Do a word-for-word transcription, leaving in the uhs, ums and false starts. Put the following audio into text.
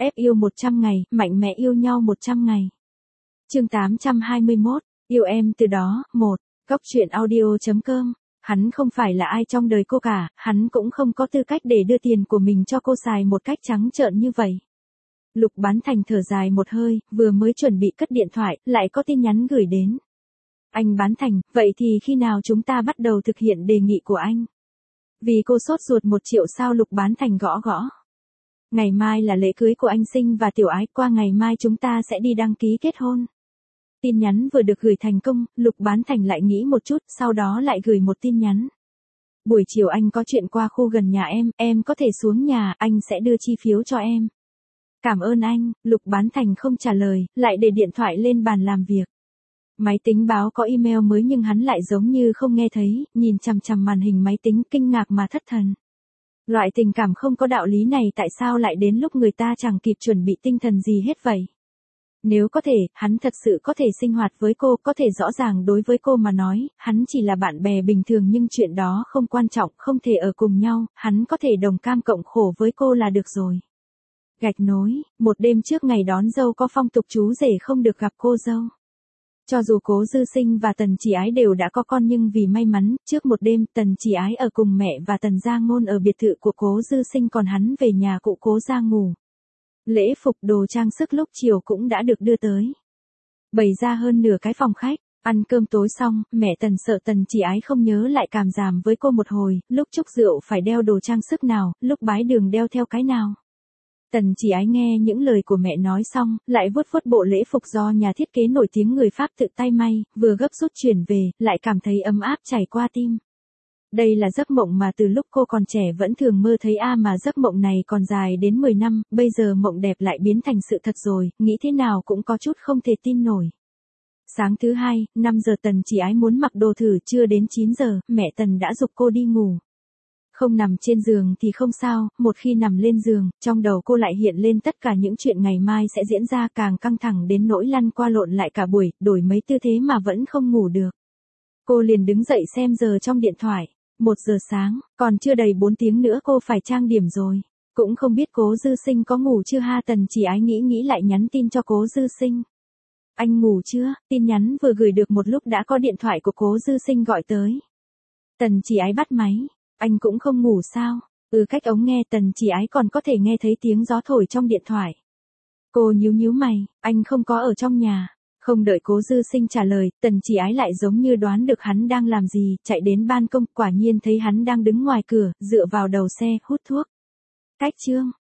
ép yêu một trăm ngày, mạnh mẽ yêu nhau một trăm ngày. Chương tám trăm hai mươi mốt, yêu em từ đó, một. Góc truyện audio chấm com. Hắn không phải là ai trong đời cô cả, hắn cũng không có tư cách để đưa tiền của mình cho cô xài một cách trắng trợn như vậy. Lục Bán Thành thở dài một hơi, vừa mới chuẩn bị cất điện thoại, lại có tin nhắn gửi đến. Anh Bán Thành, vậy thì khi nào chúng ta bắt đầu thực hiện đề nghị của anh? Vì cô sốt ruột một triệu sao? Lục Bán Thành gõ gõ. Ngày mai là lễ cưới của anh Sinh và Tiểu Ái, qua ngày mai chúng ta sẽ đi đăng ký kết hôn. Tin nhắn vừa được gửi thành công, Lục Bán Thành lại nghĩ một chút, sau đó lại gửi một tin nhắn. Buổi chiều anh có chuyện qua khu gần nhà em, em có thể xuống nhà, anh sẽ đưa chi phiếu cho em. Cảm ơn anh. Lục Bán Thành không trả lời, lại để điện thoại lên bàn làm việc. Máy tính báo có email mới nhưng hắn lại giống như không nghe thấy, nhìn chằm chằm màn hình máy tính kinh ngạc mà thất thần. Loại tình cảm không có đạo lý này tại sao lại đến lúc người ta chẳng kịp chuẩn bị tinh thần gì hết vậy? Nếu có thể, hắn thật sự có thể sinh hoạt với cô, có thể rõ ràng đối với cô mà nói, hắn chỉ là bạn bè bình thường nhưng chuyện đó không quan trọng, không thể ở cùng nhau, hắn có thể đồng cam cộng khổ với cô là được rồi. Gạch nối, một đêm trước ngày đón dâu có phong tục chú rể không được gặp cô dâu. Cho dù Cố Dư Sinh và Tần Chỉ Ái đều đã có con nhưng vì may mắn, trước một đêm Tần Chỉ Ái ở cùng mẹ và Tần Gia Ngôn ở biệt thự của Cố Dư Sinh, còn hắn về nhà cụ Cố ra ngủ. Lễ phục đồ trang sức lúc chiều cũng đã được đưa tới. Bày ra hơn nửa cái phòng khách, ăn cơm tối xong, mẹ Tần sợ Tần Chỉ Ái không nhớ lại cảm giảm với cô một hồi, lúc chúc rượu phải đeo đồ trang sức nào, lúc bái đường đeo theo cái nào. Tần Chỉ Ái nghe những lời của mẹ nói xong, lại vuốt vuốt bộ lễ phục do nhà thiết kế nổi tiếng người Pháp tự tay may, vừa gấp rút chuyển về, lại cảm thấy ấm áp chảy qua tim. Đây là giấc mộng mà từ lúc cô còn trẻ vẫn thường mơ thấy a mà giấc mộng này còn dài đến mười năm, bây giờ mộng đẹp lại biến thành sự thật rồi, nghĩ thế nào cũng có chút không thể tin nổi. Sáng thứ hai, năm giờ Tần Chỉ Ái muốn mặc đồ thử, chưa đến chín giờ, mẹ Tần đã giục cô đi ngủ. Không nằm trên giường thì không sao, một khi nằm lên giường, trong đầu cô lại hiện lên tất cả những chuyện ngày mai sẽ diễn ra, càng căng thẳng đến nỗi lăn qua lộn lại cả buổi, đổi mấy tư thế mà vẫn không ngủ được. Cô liền đứng dậy xem giờ trong điện thoại, một giờ sáng, còn chưa đầy bốn tiếng nữa cô phải trang điểm rồi. Cũng không biết Cố Dư Sinh có ngủ chưa ha? Tần Chỉ Ái nghĩ nghĩ lại nhắn tin cho Cố Dư Sinh. Anh ngủ chưa? Tin nhắn vừa gửi được một lúc đã có điện thoại của Cố Dư Sinh gọi tới. Tần Chỉ Ái bắt máy. Anh cũng không ngủ sao? Ừ, cách ống nghe Tần Chỉ Ái còn có thể nghe thấy tiếng gió thổi trong điện thoại. Cô nhíu nhíu mày, anh không có ở trong nhà. Không đợi Cố Dư Sinh trả lời, Tần Chỉ Ái lại giống như đoán được hắn đang làm gì, chạy đến ban công, quả nhiên thấy hắn đang đứng ngoài cửa, dựa vào đầu xe, hút thuốc. Cách chương,